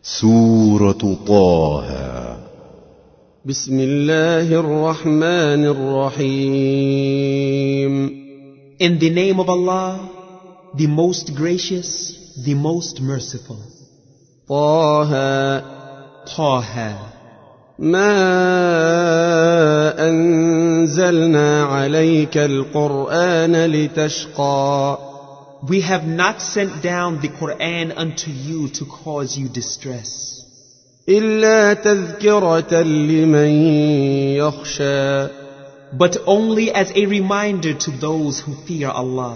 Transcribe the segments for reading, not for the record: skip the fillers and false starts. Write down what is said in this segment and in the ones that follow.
سورة طه. بسم الله الرحمن الرحيم. In the name of Allah, the most gracious, the most merciful. طه. طه. ما أنزلنا عليك القرآن لتشقى. We have not sent down the Quran unto you to cause you distress. إلا تذكرة لمن يخشى. But only as a reminder to those who fear Allah.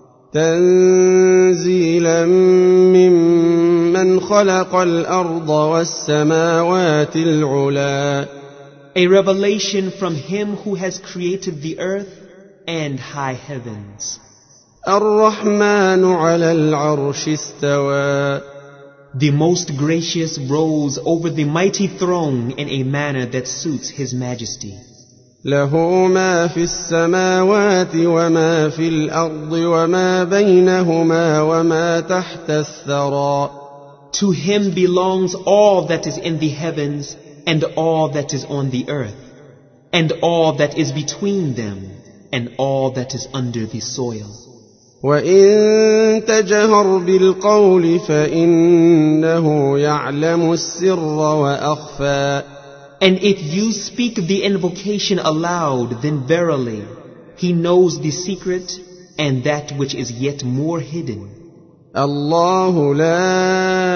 تنزيلا ممن خلق الأرض والسماوات العلا. A revelation from Him who has created the earth and high heavens. الرحمن على العرش استوى. The most gracious rose over the mighty throne in a manner that suits His majesty. له ما في السماوات وما في الأرض وما بينهما وما تحت الثرى. To Him belongs all that is in the heavens and all that is on the earth, and all that is between them, and all that is under the soil. وإن تجهر بالقول فإنه يعلم السر وأخفى. And if you speak the invocation aloud, then verily, He knows the secret and that which is yet more hidden. الله لا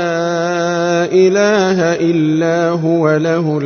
إله إلا هو له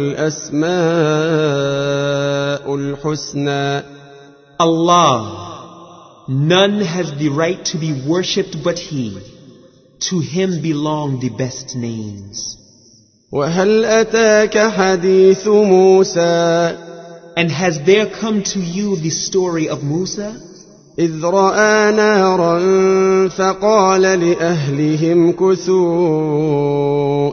الأسماء الحسنى. Allah, none has the right to be worshipped but He. To Him belong the best names. وهل أتاك حديث موسى. And has there come to you the story of Musa? إذ رأى نارا فقال لأهلهم كثوا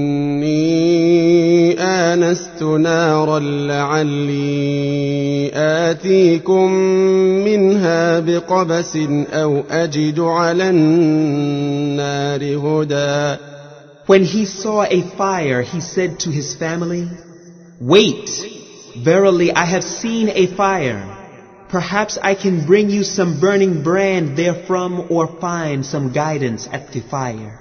إني آنست نارا لعلي آتيكم منها بقبس أو أجد على النار هدى. When he saw a fire, he said to his family, "Wait, verily I have seen a fire. Perhaps I can bring you some burning brand therefrom or find some guidance at the fire."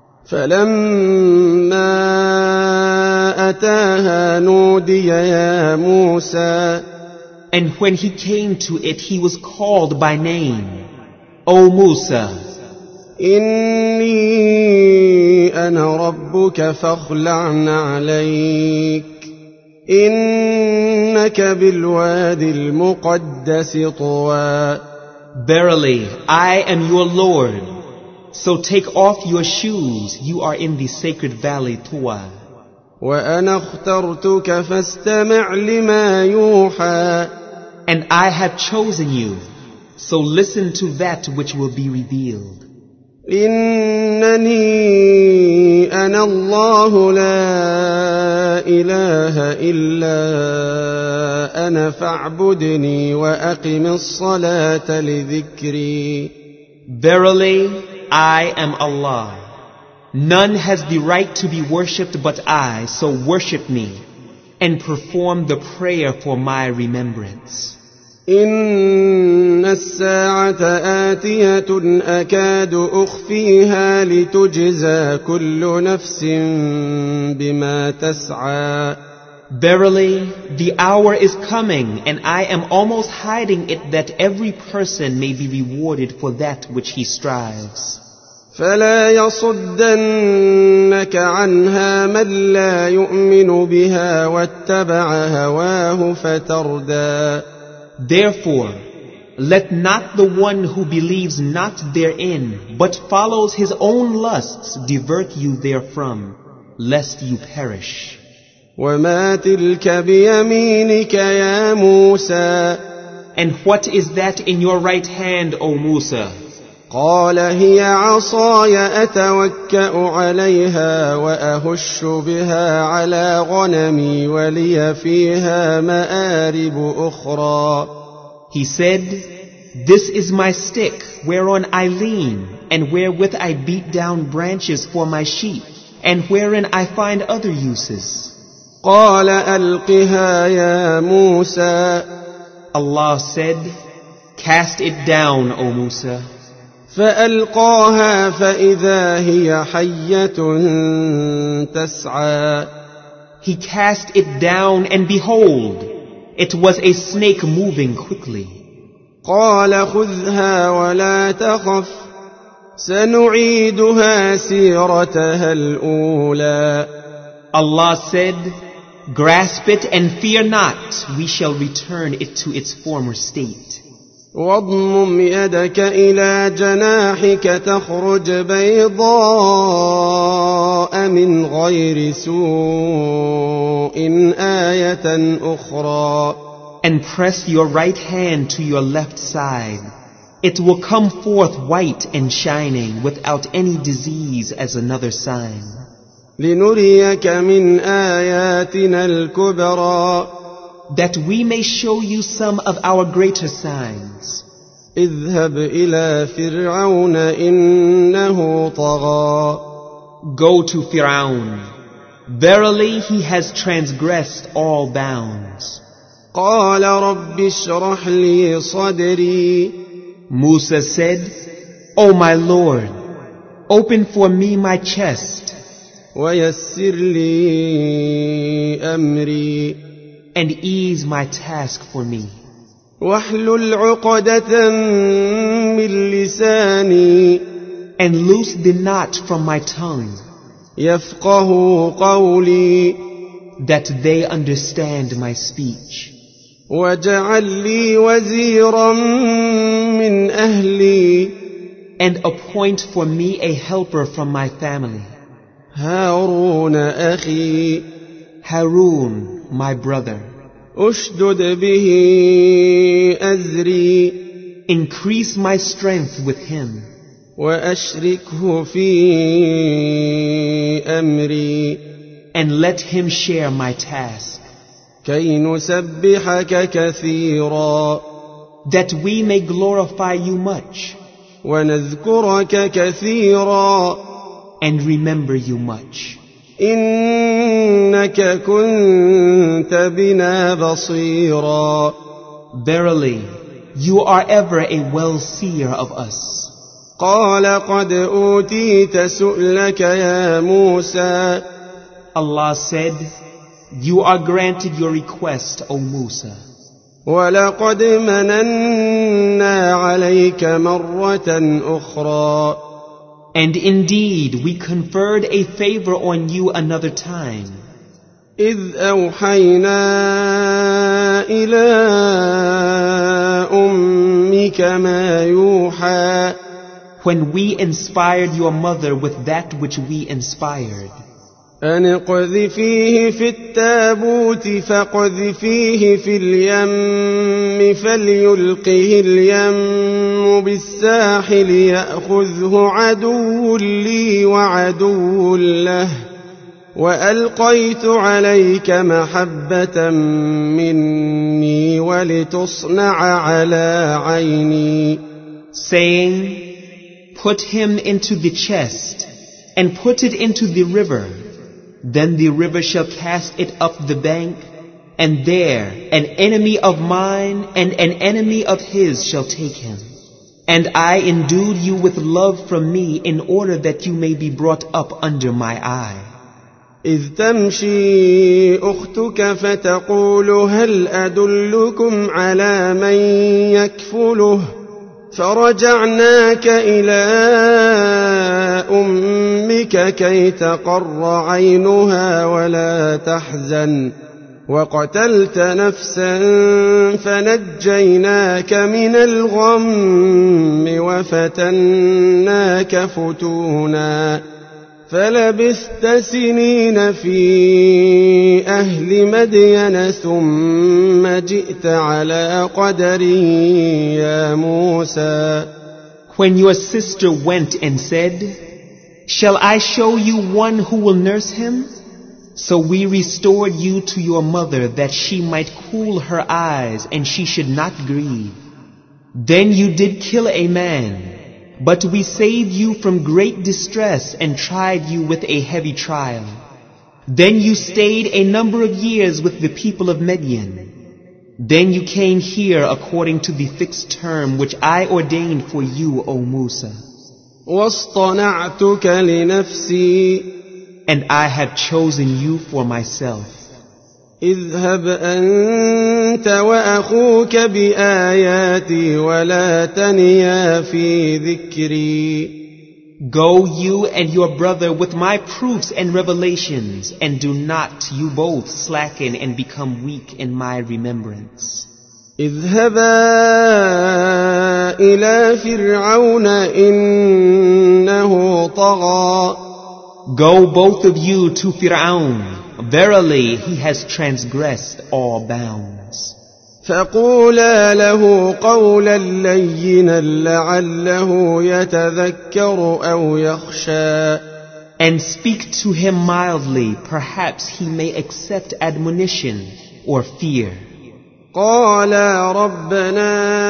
فلما أتاها نودي يا موسى. And when he came to it, he was called by name, "O Musa, إني أنا ربك فاخلع عليك إنك بالوادي المقدس طوى. verily I am your Lord. So take off your shoes, you are in the sacred valley Tuwa. وأنا اخترتك فاستمع لما يوحى. And I have chosen you, so listen to that which will be revealed. إنني أنا الله لا إله إلا أنا فاعبدني وأقم الصلاة لذكري. Verily, I am Allah. None has the right to be worshipped but I, so worship me, and perform the prayer for my remembrance. إن الساعة آتية أكاد أخفيها لتجزى كل نفس بما تسعى. Verily, the hour is coming, and I am almost hiding it that every person may be rewarded for that which he strives. فلا يصدنك عنها من لا يؤمن بها واتبع هواه فتردى. Therefore, let not the one who believes not therein, but follows his own lusts, divert you therefrom, lest you perish. وما تلك بيمينك يا موسى. And what is that in your right hand, O Musa? قال هي عصاي أتوكأ عليها وأهش بها على غنمي ولي فيها مآرب أخرى. He said, "This is my stick, whereon I lean, and wherewith I beat down branches for my sheep, and wherein I find other uses. قال ألقها يا موسى Allah said, cast it down, O Musa. فألقاها فإذا هي حية تسعى He cast it down, and behold, it was a snake moving quickly. قال خذها ولا تخف سنعيدها سيرتها الأولى Allah said, grasp it and fear not, we shall return it to its former state. واضمم يدك إلى جناحك تخرج بيضاء من غير سوء آية أخرى And press your right hand to your left side. It will come forth white and shining without any disease as another sign. لنريك من آياتنا الكبرى That we may show you some of our greater signs. اذهب إلى فرعون إنه طغى Go to Fir'aun. Verily he has transgressed all bounds. قال رب اشرح لي صدري Musa said, O my Lord, open for me my chest ويسر لي أمري and ease my task for me. واحلل عقدة من لساني And loose the knot from my tongue, يفقه قولي that they understand my speech. واجعل لي وزيرا من أهلي And appoint for me a helper from my family, هارون أخي Harun, my brother. أشدد به أزري Increase my strength with him, وأشركه في أمري and let him share my task, كي نسبحك كثيرا that we may glorify you much ونذكرك كثيرا and remember you much. إنك كنت بنا بصيرا Verily, you are ever a well-seer of us. قال قد أوتيت سؤلك يا موسى Allah said, you are granted your request, O Musa. ولقد مننا عليك مرة أخرى And indeed, we conferred a favor on you another time, إذ أوحينا إلى أمك ما يوحى when we inspired your mother with that which we inspired. أن اقذفيه في التابوت فاقذفيه في اليم فليلقه اليم بالساحل يأخذه عدو لي وعدو له وألقيت عليك محبة مني ولتصنع على عيني Saying, put him into the chest and put it into the river. Then the river shall cast it up the bank, and there an enemy of mine and an enemy of his shall take him. And I endued you with love from me in order that you may be brought up under my eye. إذ تمشي أختك فتقول هل أدلكم على من يكفله فرجعناك إلى أمك كي تقر عينها ولا تحزن وقتلت نفسا فنجيناك من الغم وفتناك فتونا فلبثت سنين في أهل مدين ثم جئت على قدر يا موسى. When your sister went and said, shall I show you one who will nurse him? So we restored you to your mother that she might cool her eyes and she should not grieve. Then you did kill a man. But we saved you from great distress and tried you with a heavy trial. Then you stayed a number of years with the people of Midian. Then you came here according to the fixed term which I ordained for you, O Musa. واصطنعتك لنفسي And I have chosen you for myself. اذهب أنت وأخوك بآياتي ولا تنيا في ذكري. Go you and your brother with my proofs and revelations, and do not you both slacken and become weak in my remembrance. اذهبا إلى فرعون إنه طغى. Go both of you to Fir'aun. Verily, he has transgressed all bounds. فقولا له قولا لينا لعله يتذكر أو يخشى. And speak to him mildly, perhaps he may accept admonition or fear. قالا ربنا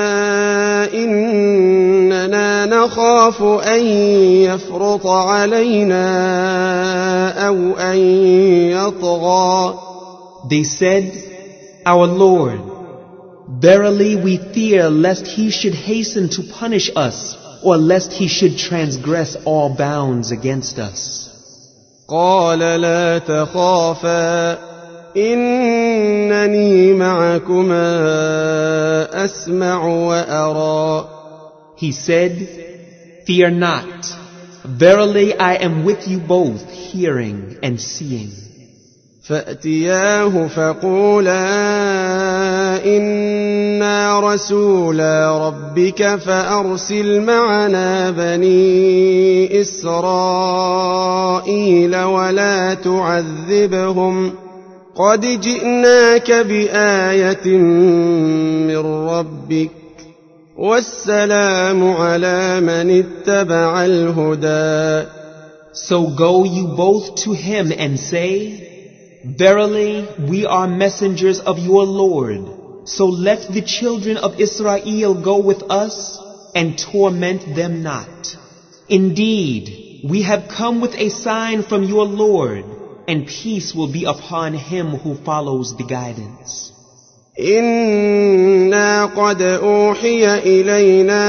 إننا نخاف أن يفرط علينا أو أن يطغى. They said, Our Lord, verily we fear lest he should hasten to punish us, or lest he should transgress all bounds against us. قال لا تخافا إنني معكما أسمع وأرى. He said, Fear not. Verily I am with you both, hearing and seeing. فأتياه فقولا إنا رسولا ربك فأرسل معنا بني إسرائيل ولا تعذبهم قد جئناك بآية من ربك والسلام على من اتبع الهدى. So go you both to him and say, Verily, we are messengers of your Lord. So let the children of Israel go with us and torment them not. Indeed, we have come with a sign from your Lord, and peace will be upon him who follows the guidance. إنا قد أوحي إلينا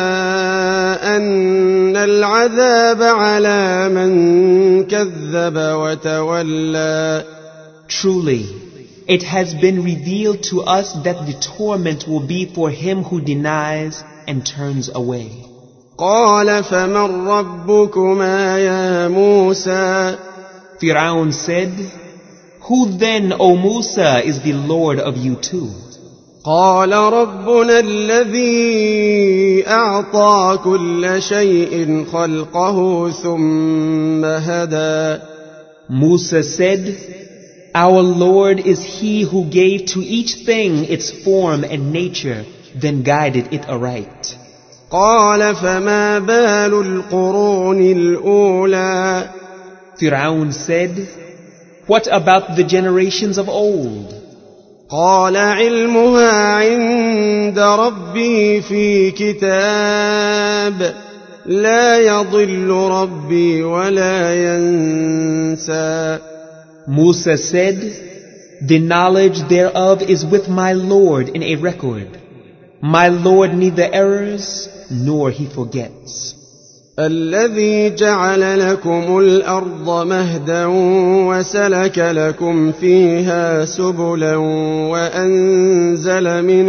أن العذاب على من كذب وتولى. Truly, it has been revealed to us that the torment will be for him who denies and turns away. قال فمن ربكما يا موسى. Fir'aun said, Who then, O Musa, is the Lord of you two? قال ربنا الذي أعطى كل شيء خلقه ثم هدى. Musa said, Our Lord is he who gave to each thing its form and nature, then guided it aright. قال فما بال القرون الأولى. Fir'aun said, What about the generations of old? قال علمها عند ربي في كتاب لا يضل ربي ولا ينسى. Musa said, The knowledge thereof is with my Lord in a record. My Lord neither errs nor he forgets. الذي جعل لكم الأرض مهدا وسلك لكم فيها سبلا وأنزل من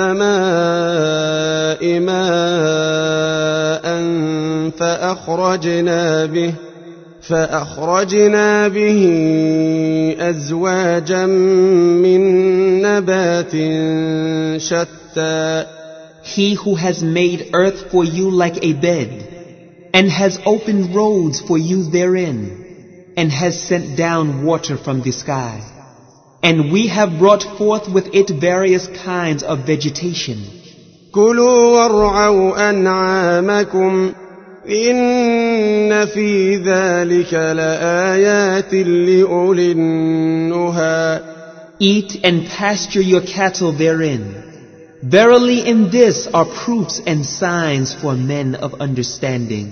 السماء ماء فأخرجنا به أزواجا من نبات شتى. He who has made earth for you like a bed, and has opened roads for you therein, and has sent down water from the sky. And we have brought forth with it various kinds of vegetation. كلوا وارعوا أنعامكم إن في ذلك لآيات لأولي النهى. Eat and pasture your cattle therein. Verily in this are proofs and signs for men of understanding.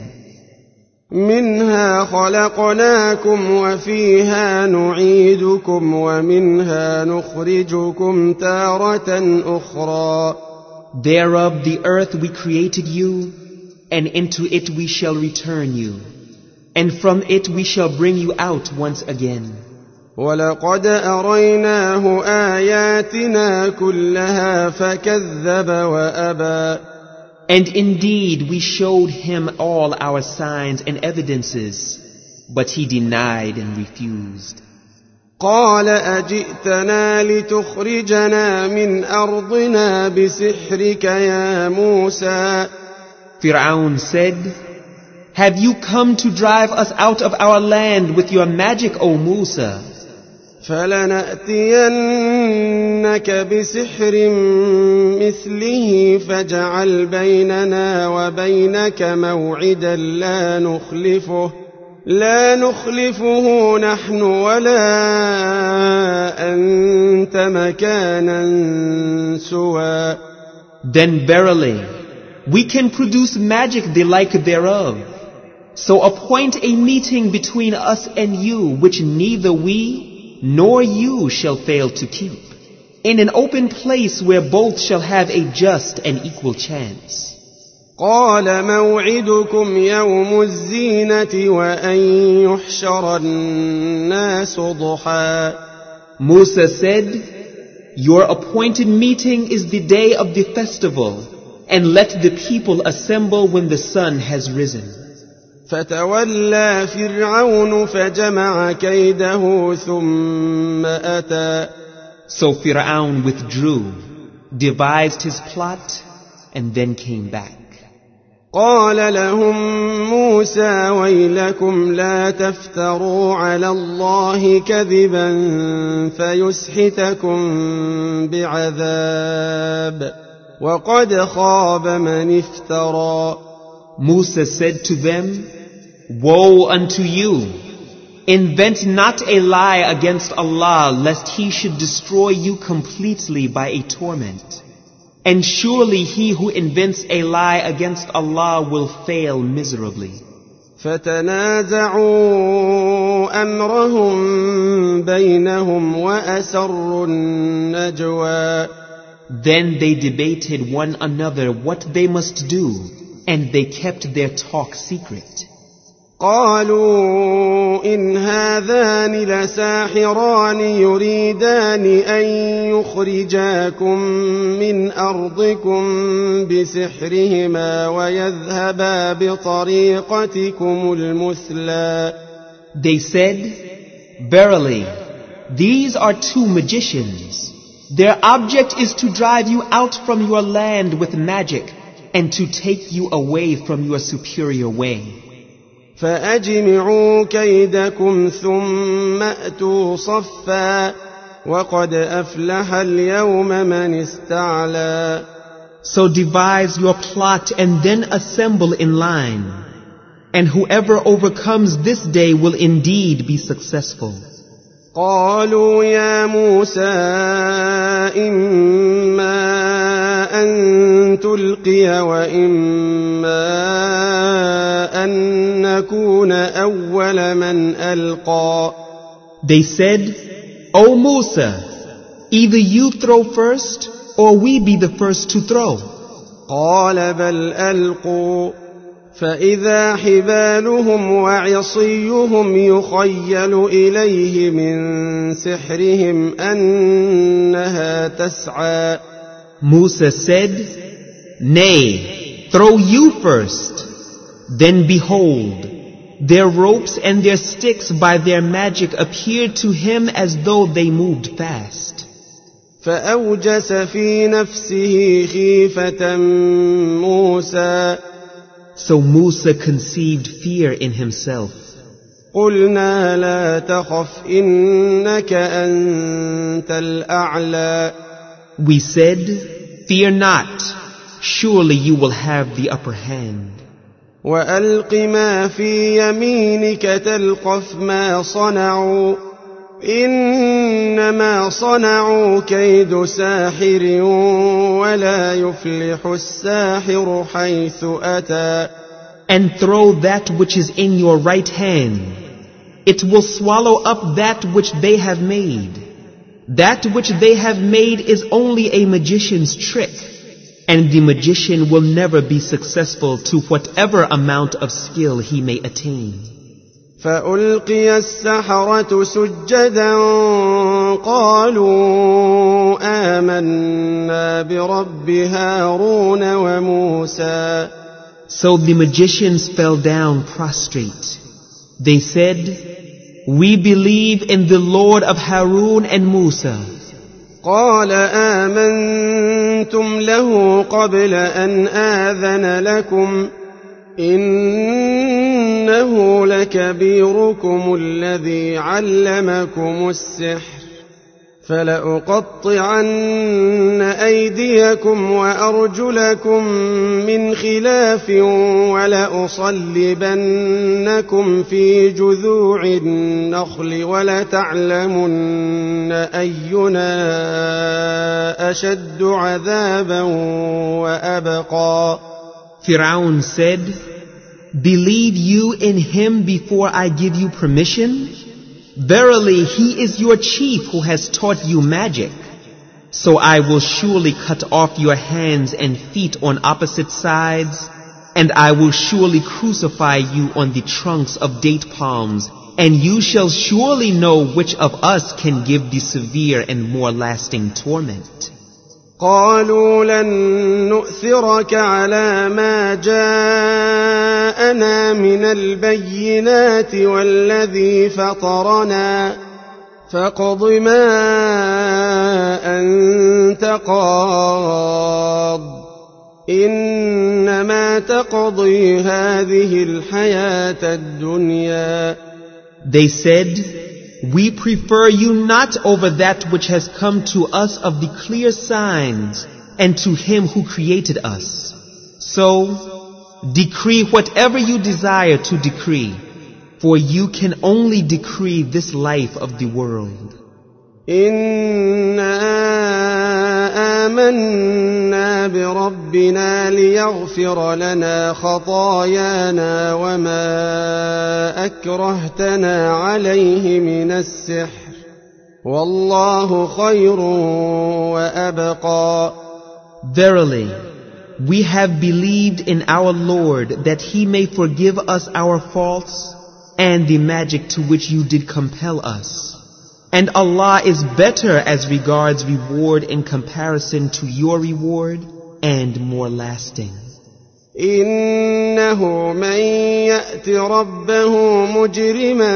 منها خلقناكم وفيها نعيدكم ومنها نخرجكم تارة أخرى. Thereof the earth we created you, and into it we shall return you, and from it we shall bring you out once again. ولقد أريناه آياتنا كلها فكذب وأبى. And indeed we showed him all our signs and evidences, but he denied and refused. قال أجئتنا لتخرجنا من أرضنا بسحرك يا موسى. Fir'aun said, Have you come to drive us out of our land with your magic, O Musa? فلنأتينك بسحر مثله فاجعل بيننا وبينك موعدا لا نخلفه نحن ولا أنت مكانا سوى. Then verily, we can produce magic the like thereof. So appoint a meeting between us and you, which neither we nor you shall fail to keep, in an open place where both shall have a just and equal chance. قال موعدكم يوم الزينة وأن يحشر الناس ضحى. Musa said, Your appointed meeting is the day of the festival, and let the people assemble when the sun has risen. فتولى فرعون فجمع كيده ثم أتى. So Fir'aun withdrew, devised his plot, and then came back. قال لهم موسى ويلكم لا تفتروا على الله كذبا فيسحتكم بعذاب وقد خاب من افترى. Musa said to them, Woe unto you! Invent not a lie against Allah, lest He should destroy you completely by a torment. And surely he who invents a lie against Allah will fail miserably. فتنازعوا أمرهم بينهم وأسروا النجوى. Then they debated one another what they must do, and they kept their talk secret. قالوا إن هذان لساحران يريدان أن يخرجاكم من أرضكم بسحرهما ويذهبا بطريقتكم المثلى. They said, Verily, these are two magicians. Their object is to drive you out from your land with magic and to take you away from your superior way. فأجمعوا كيدكم ثم أتوا صفا وقد أفلح اليوم من استعلى. So devise your plot and then assemble in line. And whoever overcomes this day will indeed be successful. قالوا يا موسى إما أن تلقي وإما أن نكون أول من ألقى. They said, O Musa, either you throw first or we be the first to throw. قال بل ألقوا فإذا حبالهم وعصيهم يخيل إليه من سحرهم أنها تسعى. Musa said, Nay, throw you first. Then behold, their ropes and their sticks by their magic appeared to him as though they moved fast. فأوجس في نفسه خيفة موسى. So Musa conceived fear in himself. قلنا لا تخف إنك أنت الأعلى. We said, Fear not, surely you will have the upper hand. وألق ما في يمينك تلقف ما صنعوا إنما صنعوا كيد ساحر ولا يفلح الساحر حيث أتى. And throw that which is in your right hand. It will swallow up that which they have made. That which they have made is only a magician's trick, and the magician will never be successful to whatever amount of skill he may attain. فألقي السحرة سجدا قالوا آمنا برب هارون وموسى. So the magicians fell down prostrate. They said, "We believe in the Lord of Harun and Musa." قال آمنتم له قبل أن آذن لكم إنه لكبيركم الذي علمكم السحر فلأقطعن أيديكم وأرجلكم من خلاف ولأصلبنكم في جذوع النخل ولتعلمن أينا أشد عذابا وأبقى. Fir'aun said, "Believe you in him before I give you permission? Verily, he is your chief who has taught you magic. So I will surely cut off your hands and feet on opposite sides, and I will surely crucify you on the trunks of date palms, and you shall surely know which of us can give the severe and more lasting torment." قالوا لن نؤثرك على ما جاءنا من البينات والذي فطرنا فاقض ما أنت قاض إنما تقضي هذه الحياة الدنيا. They said, "We prefer you not over that which has come to us of the clear signs and to him who created us. So, decree whatever you desire to decree, for you can only decree this life of the world." إنا آمنا بربنا ليغفر لنا خطايانا وما أكرهتنا عليه من السحر والله خير وأبقى. Verily, we have believed in our Lord that he may forgive us our faults and the magic to which you did compel us. And Allah is better as regards reward in comparison to your reward and more lasting. إنه من يأت ربه مجرما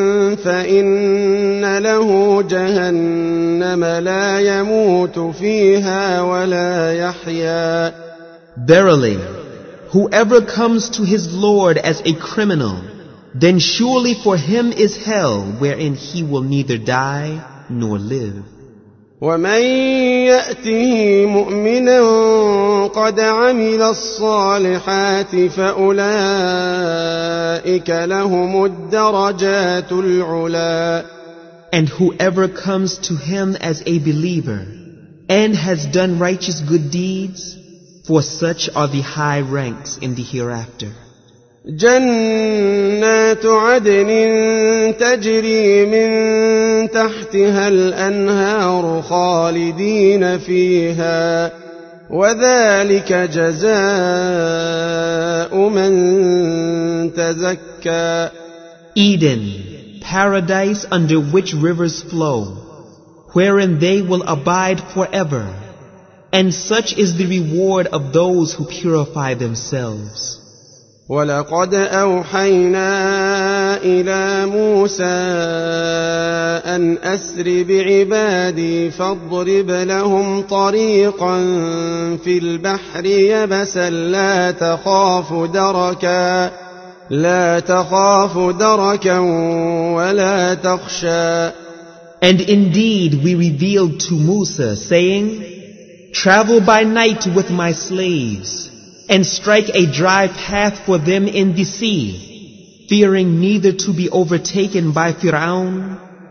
فإن له جهنم لا يموت فيها ولا يحيا. Verily, whoever comes to his Lord as a criminal, then surely for him is hell wherein he will neither die nor live. ومن يأته مؤمنا قد عمل الصالحات فأولئك لهم الدرجات العلا. And whoever comes to him as a believer and has done righteous good deeds, for such are the high ranks in the hereafter. جنات عدن تجري من تحتها الأنهار خالدين فيها وذلك جزاء من تزكى. Eden, paradise under which rivers flow, wherein they will abide forever, and such is the reward of those who purify themselves. ولقد أوحينا إلى موسى أن أسر بعبادي فاضرب لهم طريقا في البحر يبسا لا تخاف دركا ولا تخشى. And indeed we revealed to Musa, saying, "Travel by night with my slaves, and strike a dry path for them in the sea, fearing neither to be overtaken by Fir'aun,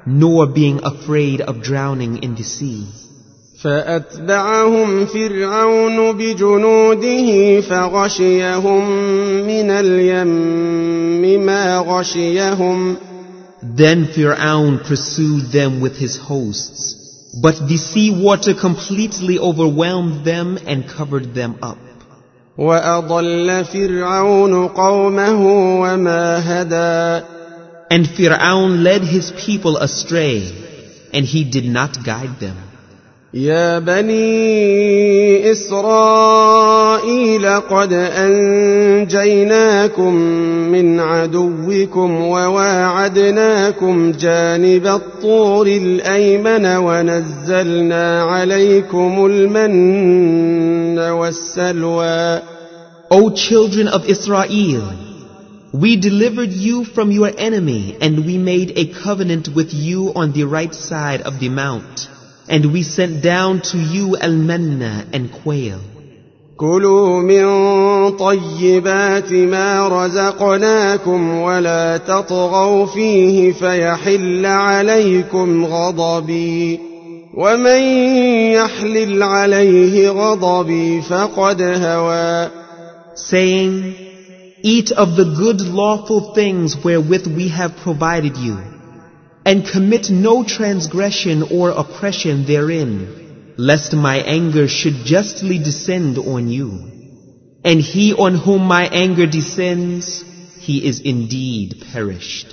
nor being afraid of drowning in the sea. فأتبعهم فرعون بجنوده فغشيهم من اليم ما غشيهم. Then Fir'aun pursued them with his hosts, but the sea water completely overwhelmed them and covered them up. وأضل فرعون قومه وما هدى. And Fir'aun led his people astray, and he did not guide them. يا بني إسرائيل قد أنجيناكم من عدوكم وواعدناكم جانب الطور الأيمن ونزلنا عليكم المن والسلوى. O children of Israel, we delivered you from your enemy, and we made a covenant with you on the right side of the mount. And we sent down to you al-manna and quail. كلوا من طيبات ما رزقناكم ولا تطغوا فيه فيحل عليكم غضبي ومن يحلل عليه غضبي فقد هوى. Saying, eat of the good lawful things wherewith we have provided you, and commit no transgression or oppression therein, lest my anger should justly descend on you. And he on whom my anger descends, he is indeed perished.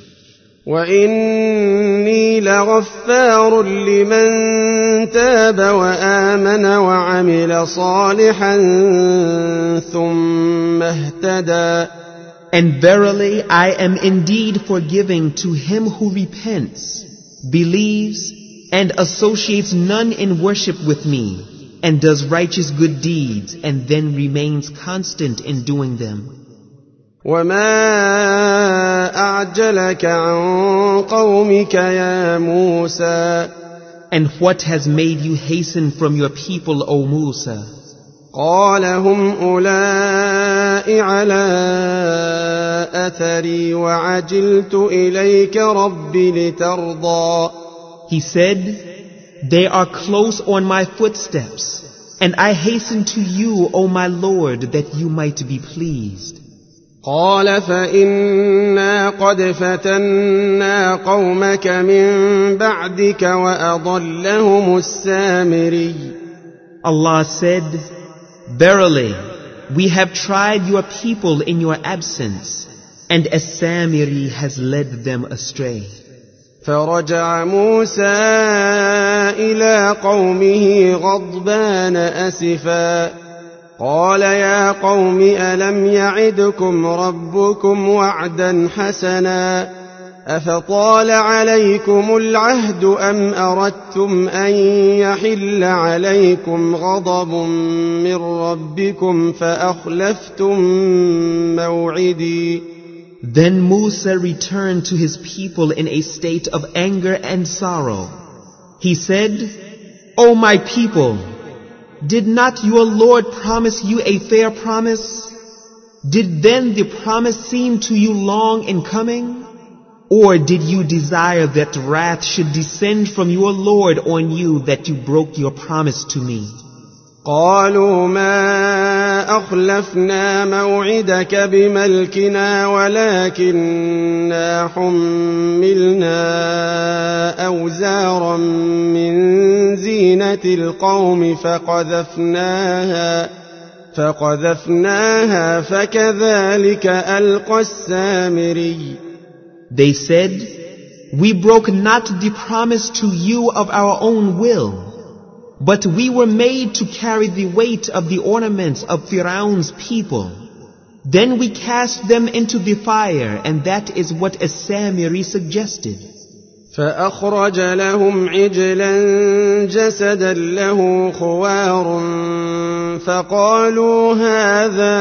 وإني لغفار لمن تاب وآمن وعمل صالحا ثم اهتدى. And verily, I am indeed forgiving to him who repents, believes, and associates none in worship with me, and does righteous good deeds, and then remains constant in doing them. وما أعجلك عن قومك يا موسى. And what has made you hasten from your people, O Musa? قال هم أولئك على أثري وعجلت إليك رب لترضى. He said, they are close on my footsteps, and I hasten to you, O my Lord, that you might be pleased. قال فإنا قد فتنا قومك من بعدك وأضلهم السامري. Allah said, verily, we have tried your people in your absence, and As-Samiri has led them astray. فرجع موسى إلى قومه غضبان أسفا قال يا قوم ألم يعدكم ربكم وعدا حسنا أفطال عليكم العهد أم أردتم أن يحل عليكم غضب من ربكم فأخلفتم موعدي. Then Musa returned to his people in a state of anger and sorrow. He said, O my people, did not your Lord promise you a fair promise? Did then the promise seem to you long in coming? Or did you desire that wrath should descend from your Lord on you that you broke your promise to me? قالوا ما أخلفنا موعدك بملكنا ولكننا حملنا أوزارا من زينة القوم فقذفناها فكذلك ألقى السامري. They said, we broke not the promise to you of our own will, but we were made to carry the weight of the ornaments of Fir'aun's people. Then we cast them into the fire, and that is what As-Samiri suggested. فأخرج لهم عجلا جسدا له خوار فقالوا هذا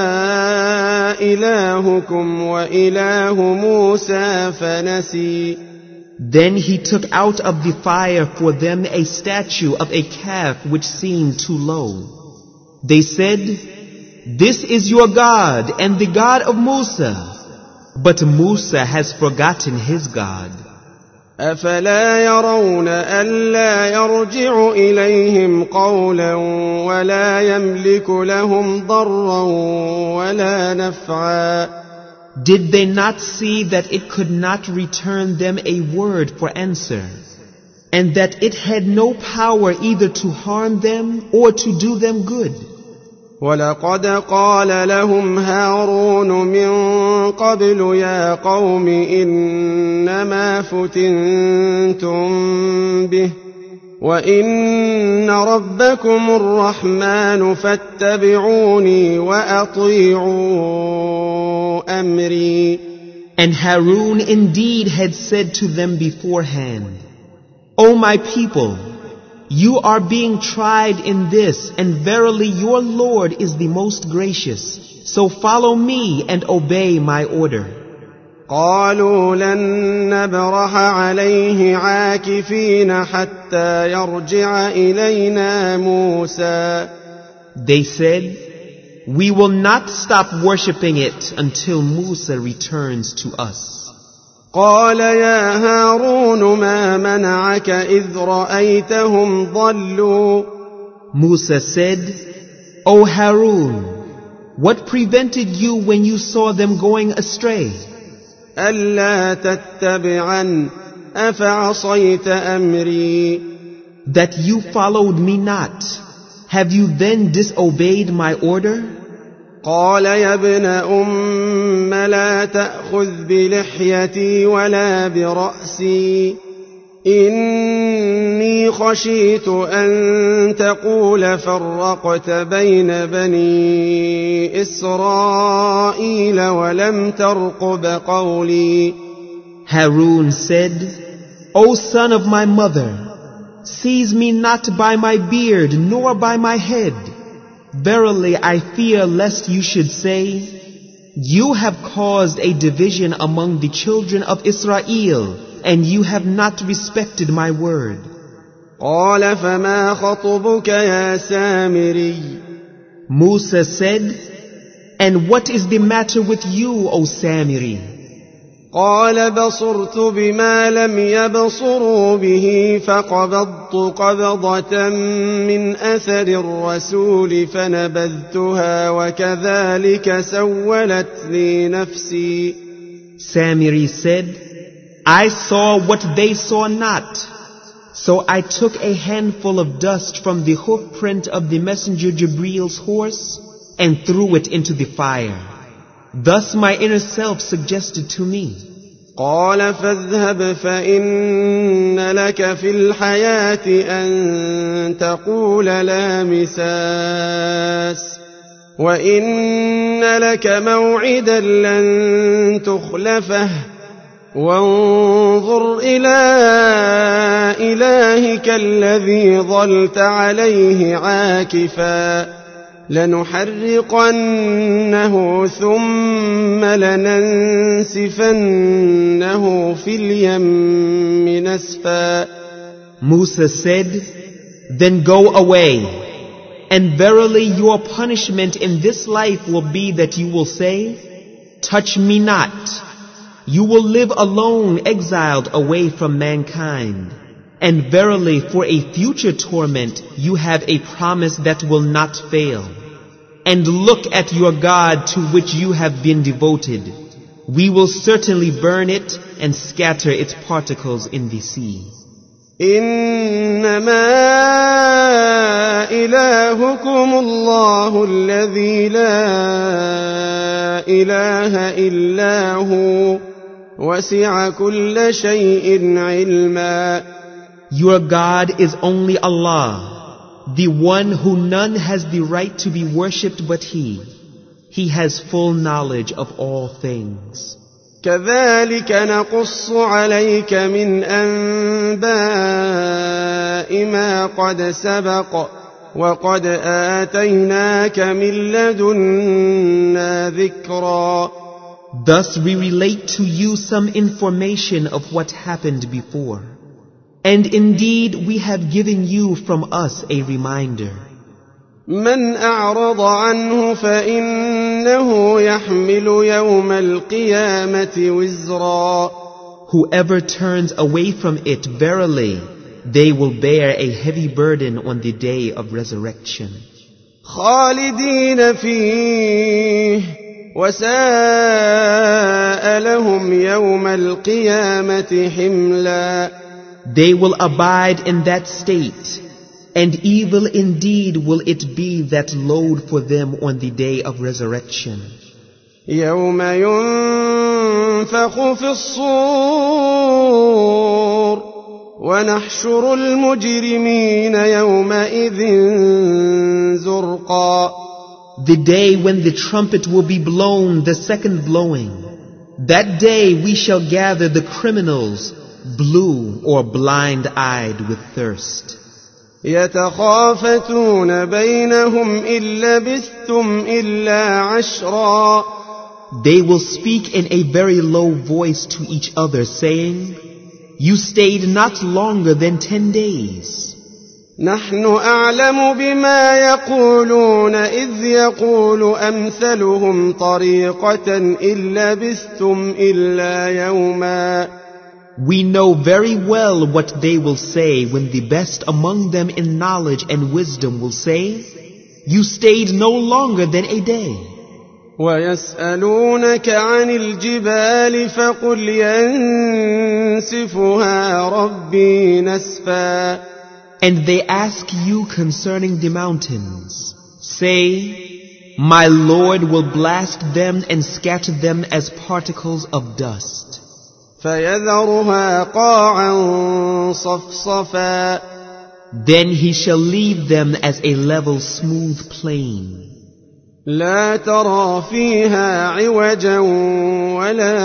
إلهكم وإله موسى فنسي. Then he took out of the fire for them a statue of a calf which seemed too low. They said, this is your God and the God of Musa. But Musa has forgotten his God. أفلا يرون ألا يرجع إليهم قولا ولا يملك لهم ضرا ولا نفعا. Did they not see that it could not return them a word for answer, and that it had no power either to harm them or to do them good? ولقد قال لهم هارون من قبل يا قوم إنما فتنتم به وإن ربكم الرحمن فاتبعوني وأطيعوا أمري. And Harun indeed had said to them beforehand, O my people, you are being tried in this, and verily your Lord is the most gracious. So follow me and obey my order. قالوا لن نبرح عليه عاكفين حتى يرجع إلينا موسى. They said, we will not stop worshipping it until Musa returns to us. قال يا هارون ما منعك إذ رأيتهم ضلوا. Musa said, O Harun, what prevented you when you saw them going astray? ألا تتبعن أفعصيت أمري. That you followed me not. Have you then disobeyed my order? قال يا ابن أم لا تأخذ بلحيتي ولا برأسي إني خشيت أن تقول فرقت بين بني إسرائيل ولم ترقب قولي. Harun said, O son of my mother, seize me not by my beard nor by my head. Verily I fear lest you should say, you have caused a division among the children of Israel, and you have not respected my word. قال فما خطبك يا سامري. Musa said, and what is the matter with you, O Samiri? قال بصرت بما لم يبصروا به فقبضت قبضة من أثر الرسول فنبذتها وكذلك سولت لي نفسي. Samiri said, I saw what they saw not. So I took a handful of dust from the hoof print of the messenger Jibril's horse and threw it into the fire. Thus my inner self suggested to me. قال فاذهب فإن لك في الحياة أن تقول لا مساس وإن لك موعدا لن تخلفه وانظر إلى إلهك الذي ظلت عليه عاكفا لنحرقنه ثم لننسفنه في اليم نسفا. Musa said, then go away, and verily your punishment in this life will be that you will say, touch me not. You will live alone, exiled away from mankind. And verily for a future torment you have a promise that will not fail. And look at your God to which you have been devoted. We will certainly burn it and scatter its particles in the sea. إنما إلهكم الله الذي لا إله إلا هو وسع كل شيء علما. Your God is only Allah, the one who none has the right to be worshipped but He. He has full knowledge of all things. كذلك نقص عليك من أنباء ما قد سبق وقد آتيناك من لدنا ذكرا. Thus we relate to you some information of what happened before. And indeed we have given you from us a reminder. من أعرض عنه فإنه يحمل يوم القيامة وزرا. Whoever turns away from it, verily, they will bear a heavy burden on the day of resurrection. خالدين فيه وساء لهم يوم القيامة حملا. They will abide in that state, and evil indeed will it be that load for them on the day of resurrection. يوم ينفخ في الصور ونحشر المجرمين يومئذ زرقا. The day when the trumpet will be blown, the second blowing. That day we shall gather the criminals, blue or blind-eyed with thirst. يتخافتون بينهم إن لبثتم إلا عشرا. They will speak in a very low voice to each other, saying, You stayed not longer than 10 days. نحن أعلم بما يقولون إذ يقول أمثلهم طريقة إن لبثتم إلا يوما. We know very well what they will say when the best among them in knowledge and wisdom will say, You stayed no longer than a day. ويسألونك عن الجبال فقل ينسفها ربي نسفا. And they ask you concerning the mountains. Say, My Lord will blast them and scatter them as particles of dust. فيذرها قاعا صفصفا. Then he shall leave them as a level smooth plain. لا ترى فيها عوجا ولا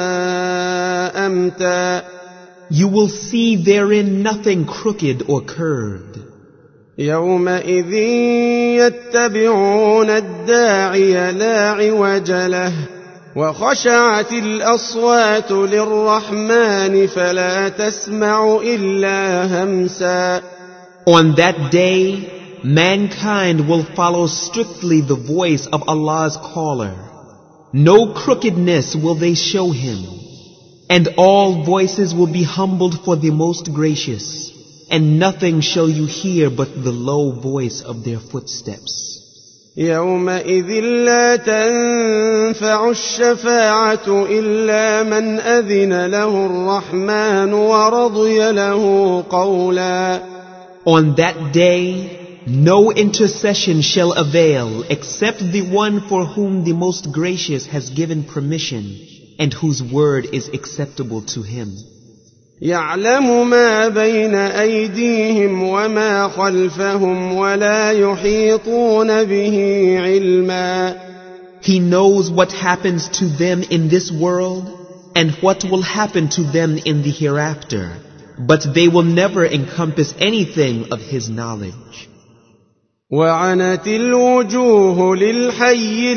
أمتا. You will see therein nothing crooked or curved. يومئذ يتبعون الداعي لا عوج له وخشعت الأصوات للرحمن فلا تسمع إلا همسا. On that day, mankind will follow strictly the voice of Allah's caller. No crookedness will they show him. And all voices will be humbled for the most gracious. And nothing shall you hear but the low voice of their footsteps. يومئذ لا تنفع الشفاعة إلا من أذن له الرحمن ورضي له قولا. On that day, no intercession shall avail except the one for whom the most gracious has given permission and whose word is acceptable to him. يعلم ما بين أيديهم وما خلفهم ولا يحيطون به علما. He knows what happens to them in this world and what will happen to them in the hereafter, but they will never encompass anything of his knowledge. وعنت الوجوه للحي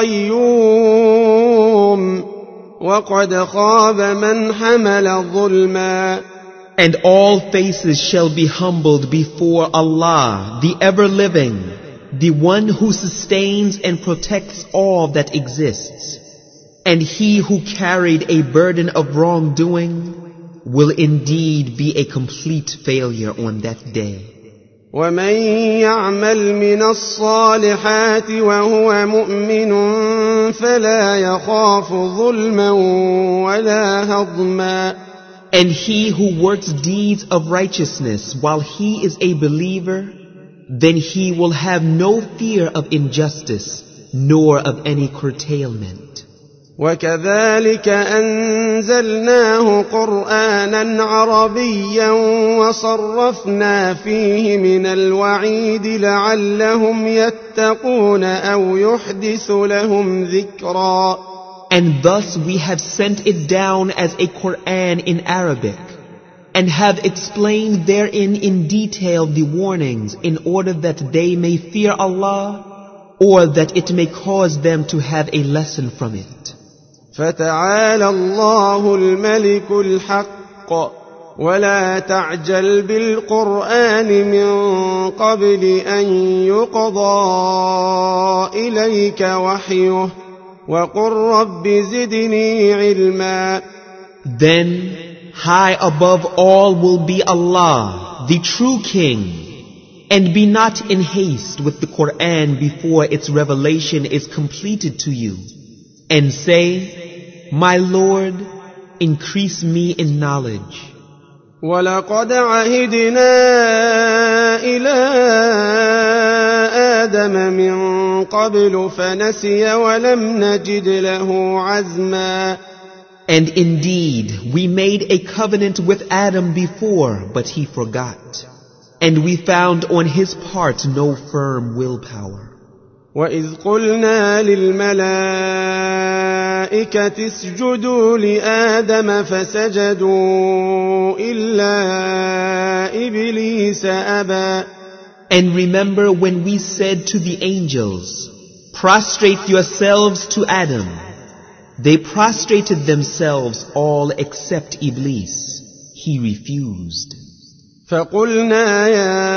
القيوم وقد خاب من حمل ظلما. And all faces shall be humbled before Allah, the ever-living, the one who sustains and protects all that exists. And he who carried a burden of wrongdoing will indeed be a complete failure on that day. ومن يعمل من الصالحات وهو مؤمن فلا يخاف ظلما ولا هضما. And he who works deeds of righteousness while he is a believer, then he will have no fear of injustice nor of any curtailment. وكذلك أنزلناه قرآنا عربيا وصرفنا فيه من الوعيد لعلهم يتقون أو يحدث لهم ذكرا. And thus we have sent it down as a Quran in Arabic, and have explained therein in detail the warnings in order that they may fear Allah, or that it may cause them to have a lesson from it. فتعالى الله الملك الحق ولا تعجل بالقرآن من قبل أن يقضى إليك وحيه وقل رب زدني علما. Then high above all will be Allah, the true King. And be not in haste with the Quran before its revelation is completed to you. And say, My Lord, increase me in knowledge. وَلَقَدْ عَهِدْنَا إِلَىٰ آدَمَ مِن قَبْلُ فَنَسِيَ وَلَمْ نَجِدْ لَهُ عَزْمًا. And indeed, we made a covenant with Adam before, but he forgot. And we found on his part no firm willpower. وَإِذْ قُلْنَا لِلْمَلَائِكَةِ اسْجُدُوا لِآدَمَ فَسَجَدُوا إِلَّا إِبْلِيسَ أَبَى. And remember when we said to the angels, Prostrate yourselves to Adam. They prostrated themselves all except Iblis. He refused. فَقُلْنَا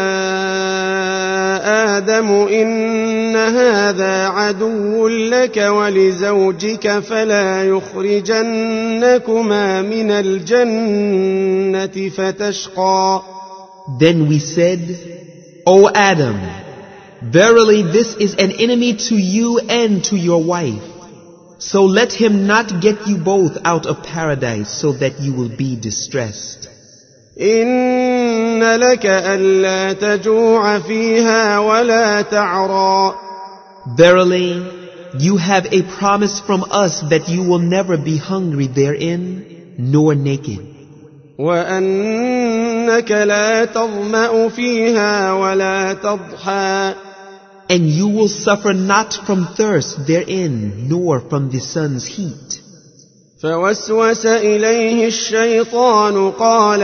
يَا آدَمُ إِنَّ هَذَا عَدُوٌّ لَكَ وَلِزَوْجِكَ فَلَا يُخْرِجَنَّكُمَا مِنَ الْجَنَّةِ فَتَشْقَى. Then we said, O Adam, verily this is an enemy to you and to your wife. So let him not get you both out of paradise so that you will be distressed. إِنَّ لَكَ أَلَّا تَجُوعَ فِيهَا وَلَا تَعْرَىٰ. Verily, you have a promise from us that you will never be hungry therein, nor naked. وَأَنَّكَ لَا تَظْمَأُ فِيهَا وَلَا تَضْحَىٰ. And you will suffer not from thirst therein, nor from the sun's heat. فوسوس إليه الشيطان قال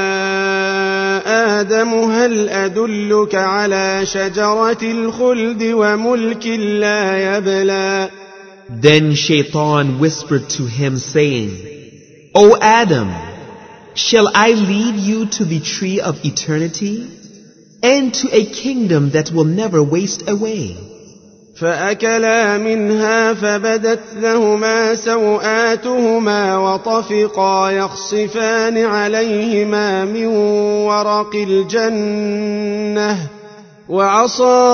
يا آدم هل أدلك على شجرة الخلد وملك لا يبلى. Then Shaitan whispered to him saying, O Adam, shall I lead you to the tree of eternity and to a kingdom that will never waste away? فأكلا منها فبدت لهما سوآتهما وطفقا يخصفان عليهما من ورق الجنة وعصى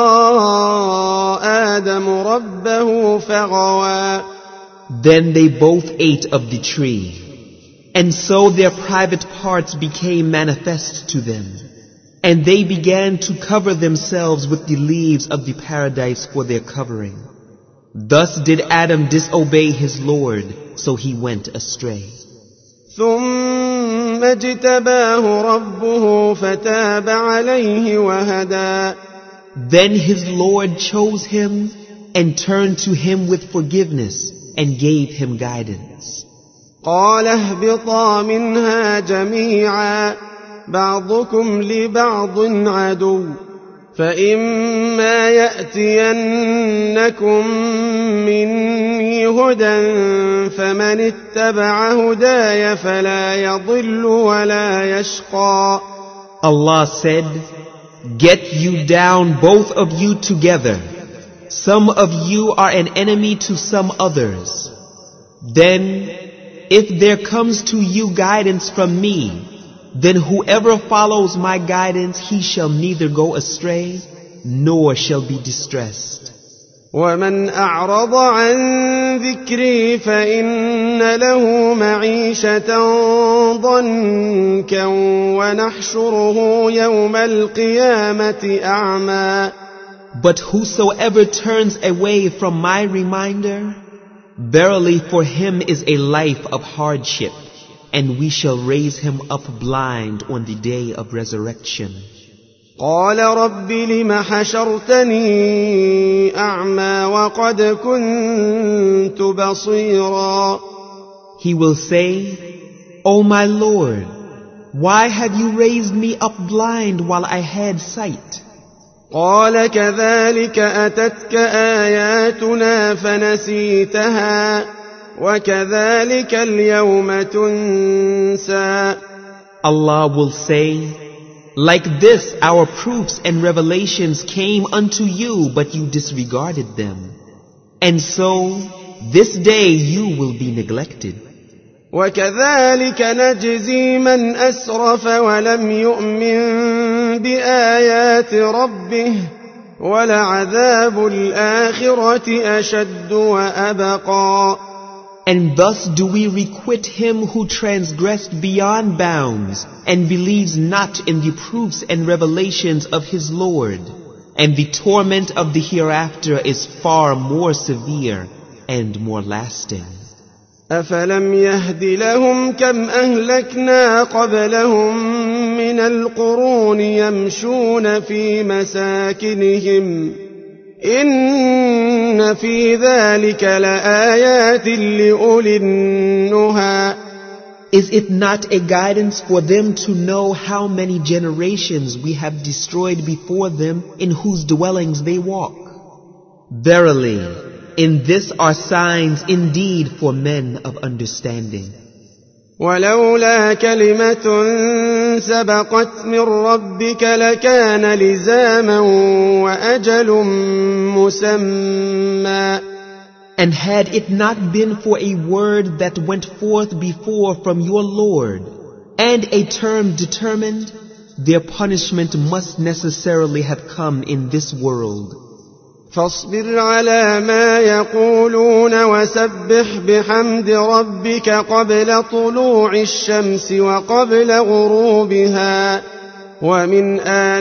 آدم ربه فغوى. Then they both ate of the tree, and so their private parts became manifest to them. And they began to cover themselves with the leaves of the paradise for their covering. Thus did Adam disobey his Lord, so he went astray. ثم اجتباه ربه فتاب عليه وهدى. Then his Lord chose him and turned to him with forgiveness and gave him guidance. قال اهبطا منها جميعا بعضكم لبعض عدو فإما يأتينكم مني هدى فمن اتبع هداي فلا يضل ولا يشقى. Allah said, Get you down both of you together. Some of you are an enemy to some others. Then, if there comes to you guidance from me, then whoever follows my guidance, he shall neither go astray, nor shall be distressed. ومن أعرض عن ذكري فإن له معيشة ضنكا ونحشره يوم القيامة أعمى. But whosoever turns away from my reminder, verily for him is a life of hardship, and we shall raise him up blind on the day of resurrection. قال رب لم حشرتني أعمى وقد كنت بصيرا. He will say, O my Lord, why have you raised me up blind while I had sight? قال كذلك أتتك آياتنا فنسيتها وَكَذَلِكَ الْيَوْمَ تُنْسَى. Allah will say, Like this our proofs and revelations came unto you, but you disregarded them. And so, this day you will be neglected. وكذلك نجزي من أسرف ولم يؤمن بآيات ربه ولعذاب الآخرة أشد وأبقى. And thus do we requite him who transgressed beyond bounds and believes not in the proofs and revelations of his Lord. And the torment of the hereafter is far more severe and more lasting. أفلم يهد لهم كم أهلكنا قبلهم من القرون يمشون في مساكنهم إن في ذلك لآيات لأولي النهى. Is it not a guidance for them to know how many generations we have destroyed before them in whose dwellings they walk? Verily, in this are signs indeed for men of understanding. ولولا كلمة سبقت من ربك لكان لزاما وأجل مسمى. And had it not been for a word that went forth before from your Lord, and a term determined, their punishment must necessarily have come in this world. فاصبر على ما يقولون وسبح بحمد ربك قبل طلوع الشمس وقبل غروبها ومن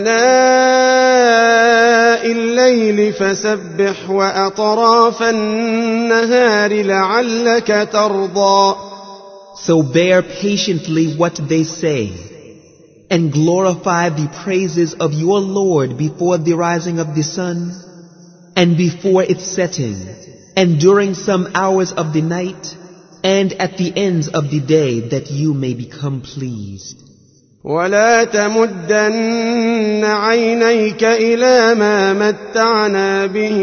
آناء الليل فسبح وأطراف النهار لعلك ترضى. So bear patiently what they say, and glorify the praises of your Lord before the rising of the sun, and before its setting, and during some hours of the night, and at the ends of the day, that you may become pleased. ولا تمدن عينيك إلى ما متعنا به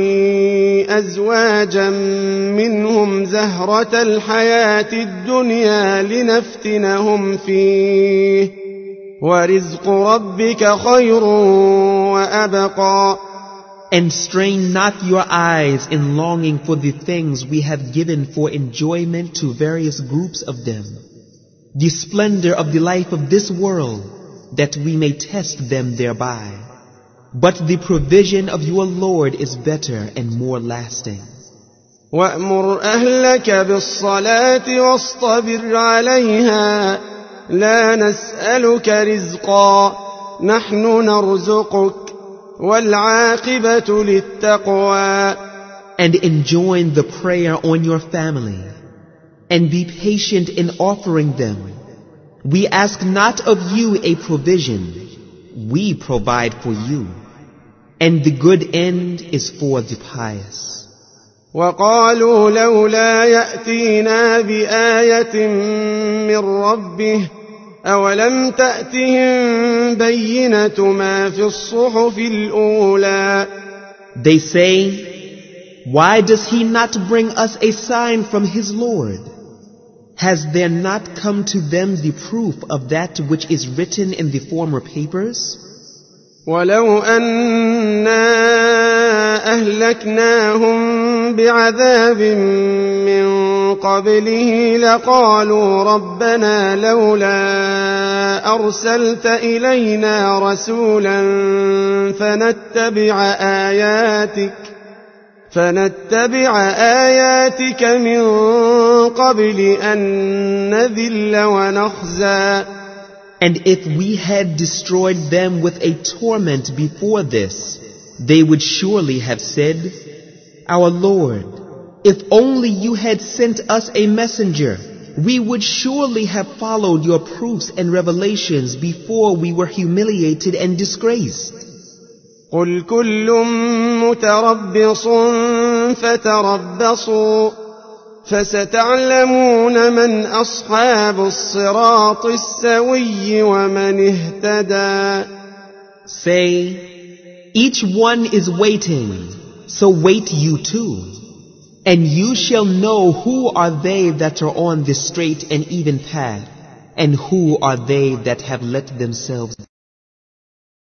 أزواجا منهم زهرة الحياة الدنيا لنفتنهم فيه ورزق ربك خير وأبقى. And strain not your eyes in longing for the things we have given for enjoyment to various groups of them, the splendor of the life of this world, that we may test them thereby. But the provision of your Lord is better and more lasting. وأمر أهلك بالصلاة واصطبر عليها لا نسألك رزقا نحن نرزقك وَالْعَاقِبَةُ لِلتَّقْوَى. And enjoin the prayer on your family, and be patient in offering them. We ask not of you a provision, we provide for you. And the good end is for the pious. وَقَالُوا لَوْلَا يَأْتِينَا بِآيَةٍ مِّن رَّبِّهِ أَوَلَمْ تَأْتِهِم بَيِّنَةُ مَا فِي الصُّحُفِ الْأُولَى. They say, why does he not bring us a sign from his Lord? Has there not come to them the proof of that which is written in the former papers? وَلَوْ أَنَّا أَهْلَكْنَاهُم بِعَذَابٍ مِّن قبله لقالوا ربنا لولا أرسلت إلينا رسولا فنتبع آياتك من قبل أن نذل ونخزى. And if we had destroyed them with a torment before this, they would surely have said, Our Lord, if only you had sent us a messenger, we would surely have followed your proofs and revelations before we were humiliated and disgraced. قُلْ كُلٌّ مُتَرَبِّصٌ فَتَرَبَّصُوا فَسَتَعْلَمُونَ مَنْ أَصْحَابُ الصِّرَاطِ السَّوِيِّ وَمَنِ اهْتَدَى. Say, each one is waiting, so wait you too. And you shall know who are they that are on the straight and even path, and who are they that have let themselves